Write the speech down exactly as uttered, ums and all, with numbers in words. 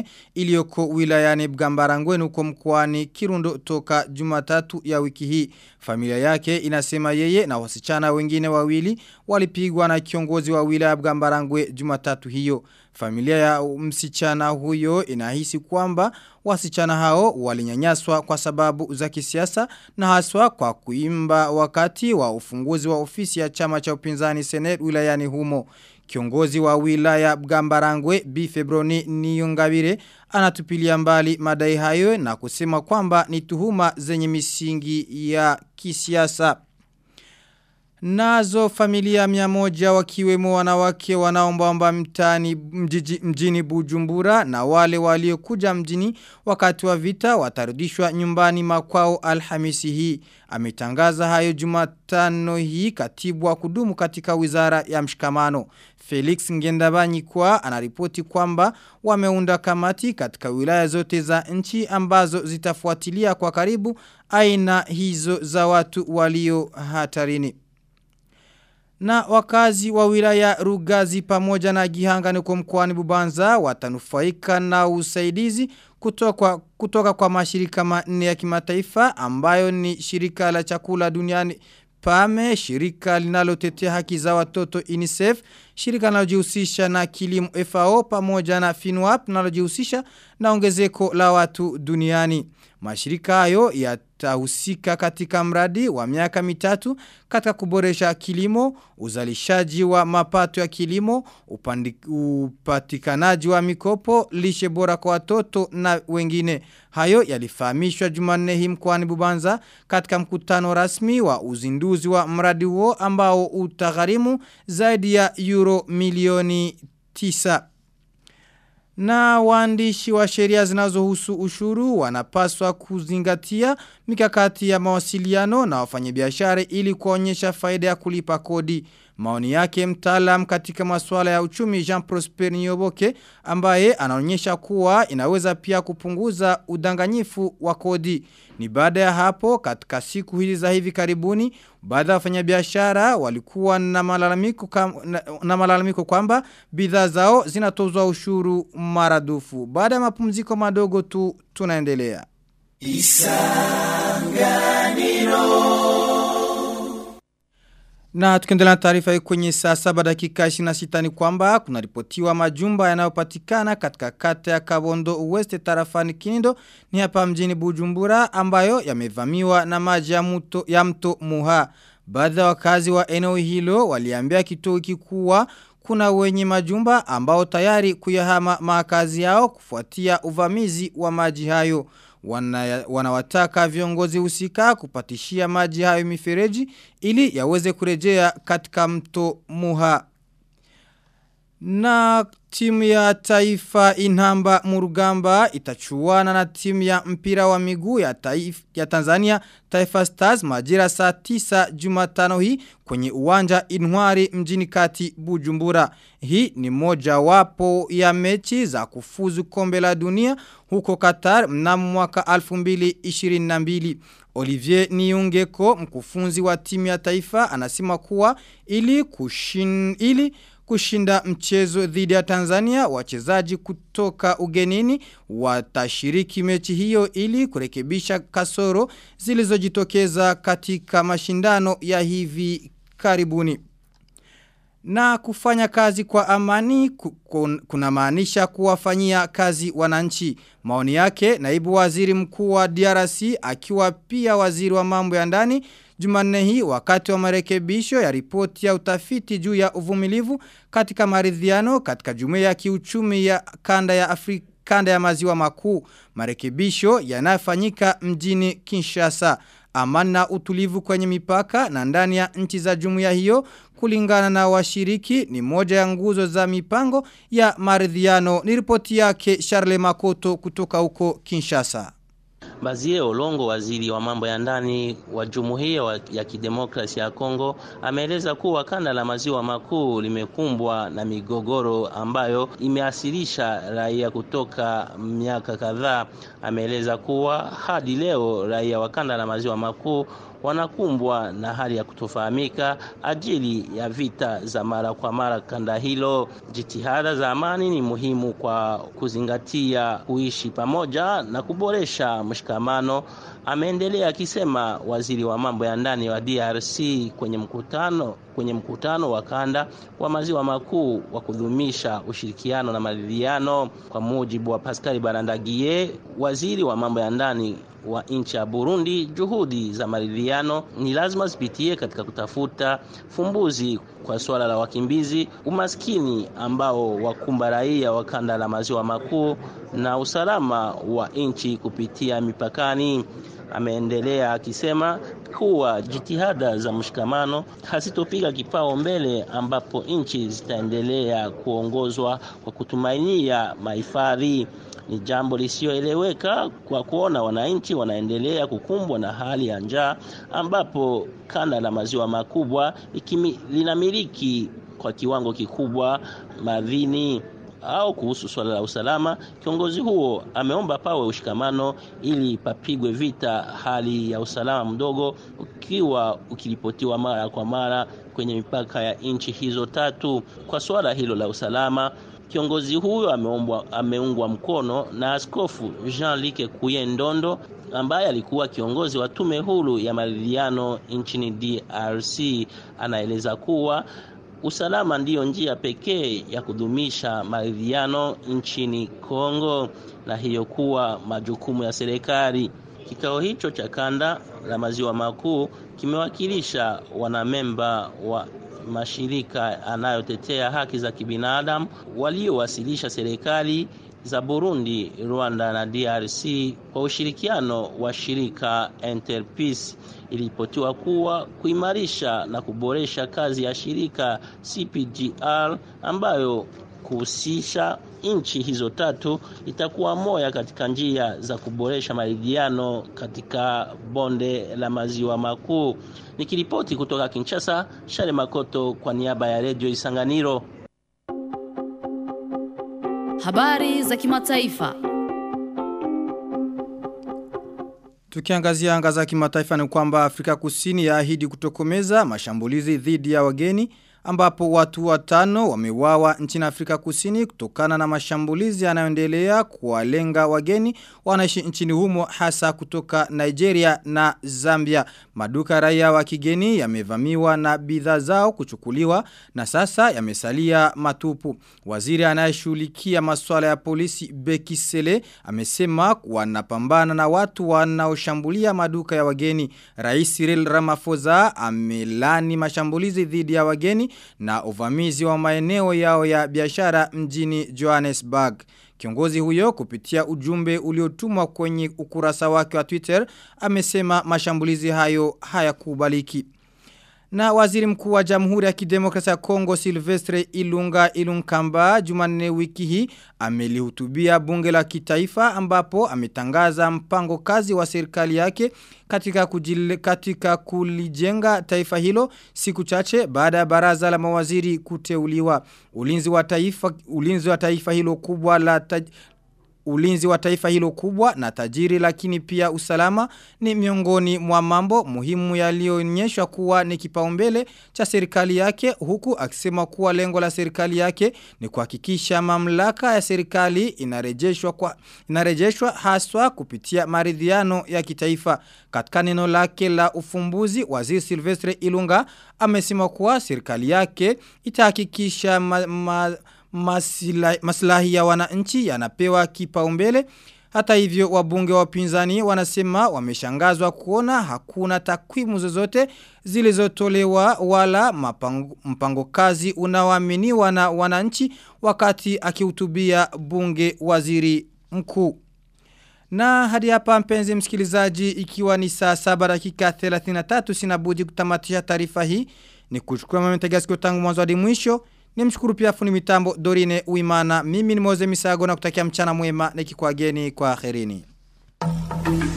iliyoko wilayani Bwambarangwe huko mkoani Kirundo toka Jumatatu ya wiki hii. Familia yake inasema yeye na wasichana wengine wawili walipigwa na kiongozi wa wilaya Bwambarangwe Jumatatu hiyo. Familia ya msichana huyo inahisi kwamba wasichana hao walinyanyaswa kwa sababu za kisiasa na haswa kwa kuimba wakati wa ufunguzi wa ofisi ya chama cha upinzani Senate wilayani humo. Kiongozi wa wilaya Bwambarangwe Bi Febroni Niyongabire anatupilia mbali madai hayo na kusema kwamba ni tuhuma zenye misingi ya kisiasa. Nazo familia mia moja wakiwemo wanawake wanaomba mtaani mjiji, mjini Bujumbura na wale waliokuja mjini wakati wa vita watarudishwa nyumbani makwao Alhamisi hii. Ametangaza hayo Jumatano hii katibu wa kudumu katika wizara ya mshikamano. Felix Ngendabanyikwa anaripoti kwamba wameunda kamati katika wilaya zote za nchi ambazo zitafuatilia kwa karibu aina hizo za watu walio hatarini. Na wakazi wa wilaya Rugazi pamoja na Gihanga nuko mkoani Bubanza watanufaika na usaidizi kutoka, kutoka kwa mashirika manne ya kimataifa ambayo ni shirika la chakula duniani Pame, shirika linalotetea haki za watoto UNICEF, shirika linalojihusisha na kilimo F A O pamoja na FINWAP linalojihusisha na ongezeko la watu duniani. Mashirika hayo yatahusika katika mradi wa miaka mitatu katika kuboresha kilimo, uzalishaji wa mapato ya kilimo, upandi, upatikanaji wa mikopo, lishe bora kwa watoto na wengine. Hayo yalifahamishwa Jumanne hii mkoani Bubanza katika mkutano rasmi wa uzinduzi wa mradi huo ambao utagharimu zaidi ya euro milioni tisa. Na waandishi wa sheria zinazohusu ushuru wanapaswa kuzingatia mikakati ya mawasiliano na wafanyabiashara ili kuonyesha faida ya kulipa kodi. Maoni yake mtaalam katika masuala ya uchumi Jean Prosper Nyoboke ambaye anaonyesha kuwa inaweza pia kupunguza udanganyifu wa kodi. Ni baada ya hapo katika siku hizi za hivi karibuni baadhi ya wafanyabiashara walikuwa na malalamiko na, na malalamiko kwamba bidhaa zao zinatozwa ushuru maradufu. Baada ya mapumziko madogo tu tunaendelea. Isanganiro. Na tukiendelea na taarifa hii kwenye saa saba dakika ishirini na sita ni kwamba kuna ripotiwa majumba yanayopatikana katika kata ya Kabondo West tarafani Kinindo ni hapa mjini Bujumbura ambayo yamevamiwa na maji ya mto, ya mto Muha. Baadhi ya wakazi wa eneo hilo waliambia kituo hiki kuwa kuna wenye majumba ambao tayari kuyahama makazi yao kufuatia uvamizi wa maji hayo. Wana, wanawataka viongozi husika kupatishia maji hayo mifereji ili yaweze kurejea katika mto Muha. Na timu ya taifa Inhamba Murugamba itachuana na timu ya mpira wa miguu ya, taif, ya Tanzania Taifa Stars majira saa tisa Jumatano hii kwenye uwanja Intwari mjini kati Bujumbura. Hii ni moja wapo ya mechi za kufuzu kombe la dunia huko Qatar mnamo mwaka elfu mbili ishirini na mbili. Olivier Niungeko mkufunzi wa timu ya taifa anasema kuwa ili kushin, ili kushinda mchezo dhidi ya Tanzania wachezaji kutoka ugenini watashiriki mechi hiyo ili kurekebisha kasoro zilizojitokeza katika mashindano ya hivi karibuni. Na kufanya kazi kwa amani kuna maanisha kuwafanyia kazi wananchi. Maoni yake naibu waziri mkuu wa D R C akiwa pia waziri wa mambo ya ndani Jumanne hii wakati wa marekebisho ya ripoti ya utafiti juu ya uvumilivu katika maridhiano katika jumuiya ya kiuchumi ya kanda ya Afrika kanda ya maziwa makuu. Marekebisho yanayofanyika mjini Kinshasa. Amani na utulivu kwenye mipaka na ndani ya nchi za jumuiya hiyo kulingana na washiriki ni moja ya nguzo za mipango ya maridhiano. Ni ripoti yake Charles Makoto kutoka huko Kinshasa. Bazie Olongo, waziri wa mambo ya ndani wa Jumuiya ya Kidemokrasia ya Kongo, ameeleza kuwa kanda la maziwa makuu limekumbwa na migogoro ambayo imeasirisha raia kutoka miaka kadhaa. Ameeleza kuwa hadi leo raia wa kanda la maziwa makuu wanakumbwa na hali ya kutofahamika ajili ya vita za mara kwa mara kanda hilo. Jitihada za amani ni muhimu kwa kuzingatia kuishi pamoja na kuboresha mshikamano, ameendelea akisema waziri wa mambo ya ndani wa D R C kwenye mkutano kwenye mkutano wa kanda wa maziwa makuu wa kudumisha ushirikiano na maridhiano. Kwa mujibu wa Pascal Barandagiye, waziri wa mambo ya ndani wa nchi ya Burundi, juhudi za maridhiano ni lazima zipitie katika kutafuta fumbuzi kwa swala la wakimbizi, umaskini ambao wakumba raia wa kanda la maziwa makuu na usalama wa nchi kupitia mipakani. Ameendelea akisema kuwa jitihada za mshikamano hazitopiga kipao mbele, ambapo nchi zitaendelea kuongozwa kwa kutumainia mahifadhi. Ni jambo lisioeleweka kwa kuona wananchi wanaendelea kukumbwa na hali ya njaa, ambapo kanda la maziwa makubwa ikimi, linamiliki kwa kiwango kikubwa madini. Au kuhusu swala la usalama, kiongozi huo ameomba pawe ushikamano ili papigwe vita hali ya usalama mdogo ukiwa ukiripotiwa mara kwa mara kwenye mipaka ya nchi hizo tatu. Kwa swala hilo la usalama, kiongozi huyo ameombwa ameungwa mkono na Askofu Jean-Luc Kuyendondo ambaye alikuwa kiongozi wa tume huru ya maridhiano nchini D R C. Anaeleza kuwa usalama ndiyo njia pekee ya kudumisha maridhiano nchini Kongo, na hiyo kuwa majukumu ya serikali. Kikao hicho cha kanda la maziwa makuu kimewakilisha wanamemba wa mashirika anayotetea haki za kibinadamu waliowasilisha serikali za Burundi, Rwanda na D R C kwa ushirikiano wa shirika Interpeace. Ilipotiwa kuwa kuimarisha na kuboresha kazi ya shirika C P G R ambayo kuhusisha nchi hizo tatu itakuwa moja katika njia za kuboresha maridhiano katika bonde la maziwa makuu. Nikiripoti kutoka Kinshasa, Shale Makoto kwa niaba ya Radio Isanganiro. Habari za kimataifa. Tukiangazia anga za kimataifa ni kwamba Afrika Kusini yaahidi kutokomeza mashambulizi dhidi ya wageni, ambapo watu watano wameuawa nchini Afrika Kusini kutokana na mashambulizi yanayoendelea kuwalenga wageni wanaishi nchini humo, hasa kutoka Nigeria na Zambia. Maduka raia wa kigeni yamevamiwa na bidhaa zao kuchukuliwa na sasa yamesalia matupu. Waziri anayeshughulikia masuala ya polisi Beki Sele amesema wanapambana na watu wanaoshambulia maduka ya wageni. Rais Cyril Ramaphosa amelani mashambulizi dhidi ya wageni na uvamizi wa maeneo yao ya biashara mjini Johannesburg. Kiongozi huyo kupitia ujumbe uliotumwa kwenye ukurasa wake wa Twitter amesema mashambulizi hayo hayakubaliki. Na waziri mkuu wa Jamhuri ya Kidemokrasia ya Kongo Silvestre Ilunga Ilunkamba Jumanne wiki hii amelihutubia bunge la kitaifa, ambapo ametangaza mpango kazi wa serikali yake katika kujile, katika kulijenga taifa hilo siku chache baada ya baraza la mawaziri kuteuliwa. Ulinzi wa taifa ulinzi wa taifa hilo kubwa la taj, Ulinzi wa taifa hilo kubwa na tajiri, lakini pia usalama ni miongoni mwa mambo muhimu yaliyoonyeshwa kuwa ni kipaumbele cha serikali yake, huku akisema kuwa lengo la serikali yake ni kuhakikisha mamlaka ya serikali inarejeshwa kwa inarejeshwa haswa kupitia maridhiano ya kitaifa. Katika neno lake la ufumbuzi, waziri Silvestre Ilunga amesema kuwa serikali yake itahakikisha ma, ma, Masila, maslahi ya wananchi yanapewa kipaumbele. Hata hivyo, wabunge wa upinzani wanasema wameshangazwa kuona hakuna takwimu zozote zilizotolewa wala mapango, mpango kazi unaoaminiwa na wananchi wakati akihutubia bunge waziri mkuu. Na hadi hapa mpenzi msikilizaji, ikiwa ni saa saba dakika thelathini na tatu, sina budi kutamatisha taarifa hii. Ni kuchukua mmetega sikio tangu mwanzo hadi mwisho. Nimshukuru pia fundi mitambo Dorine Uimana. Mimi ni Moze Misago na kutakia mchana mwema nikikuageni kwa akhirini.